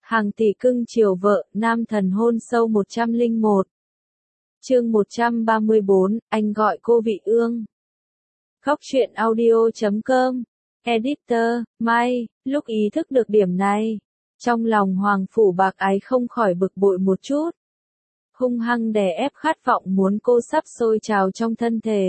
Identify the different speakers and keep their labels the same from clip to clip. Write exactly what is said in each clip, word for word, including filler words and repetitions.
Speaker 1: Hàng tỷ cưng chiều vợ, nam thần hôn sâu một trăm lẻ một. Chương một trăm ba mươi bốn, anh gọi cô Vị Ương. Khóc chuyện audio chấm com. Editor, Mai, lúc ý thức được điểm này, trong lòng Hoàng Phủ Bạc Ái không khỏi bực bội một chút. Hung hăng đè ép khát vọng muốn cô sắp sôi trào trong thân thể.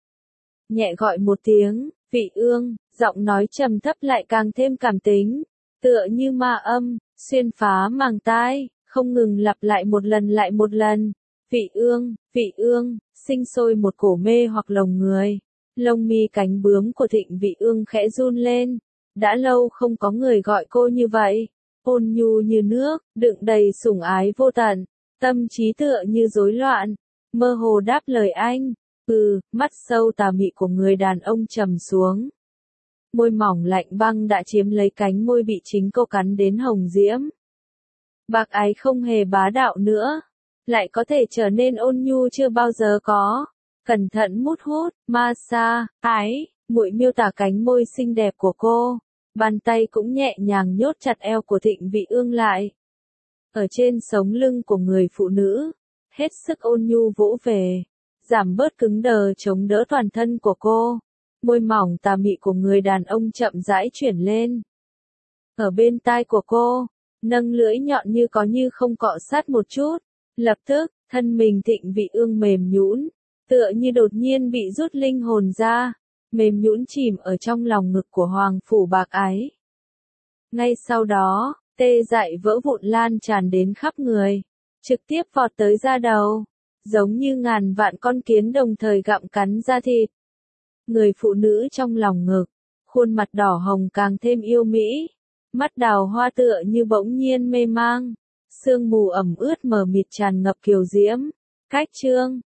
Speaker 1: Nhẹ gọi một tiếng, Vị Ương, giọng nói trầm thấp lại càng thêm cảm tính, tựa như ma âm, xuyên phá màng tai, không ngừng lặp lại một lần lại một lần. Vị Ương, Vị Ương, sinh sôi một cổ mê hoặc lòng người. Lông mi cánh bướm của Thịnh Vị Ương khẽ run lên. Đã lâu không có người gọi cô như vậy. Ôn nhu như nước, đựng đầy sủng ái vô tận. Tâm trí tựa như rối loạn. Mơ hồ đáp lời anh. Ừ, mắt sâu tà mị của người đàn ông trầm xuống. Môi mỏng lạnh băng đã chiếm lấy cánh môi bị chính cô cắn đến hồng diễm. Bạc Ái không hề bá đạo nữa. Lại có thể trở nên ôn nhu chưa bao giờ có. Cẩn thận mút hút, ma xa, ái, muội miêu tả cánh môi xinh đẹp của cô. Bàn tay cũng nhẹ nhàng nhốt chặt eo của Thịnh Vị Ương lại. Ở trên sống lưng của người phụ nữ, hết sức ôn nhu vỗ về, giảm bớt cứng đờ chống đỡ toàn thân của cô. Môi mỏng tà mị của người đàn ông chậm rãi chuyển lên. Ở bên tai của cô, nâng lưỡi nhọn như có như không cọ sát một chút. Lập tức, thân mình Thịnh Vị Ương mềm nhũn, tựa như đột nhiên bị rút linh hồn ra, mềm nhũn chìm ở trong lòng ngực của Hoàng Phủ Bạc Ái. Ngay sau đó, tê dại vỡ vụn lan tràn đến khắp người, trực tiếp vọt tới da đầu, giống như ngàn vạn con kiến đồng thời gặm cắn da thịt. Người phụ nữ trong lòng ngực, khuôn mặt đỏ hồng càng thêm yêu mỹ, mắt đào hoa tựa như bỗng nhiên mê mang. Sương mù ẩm ướt mờ mịt tràn ngập kiều diễm. Cách chương,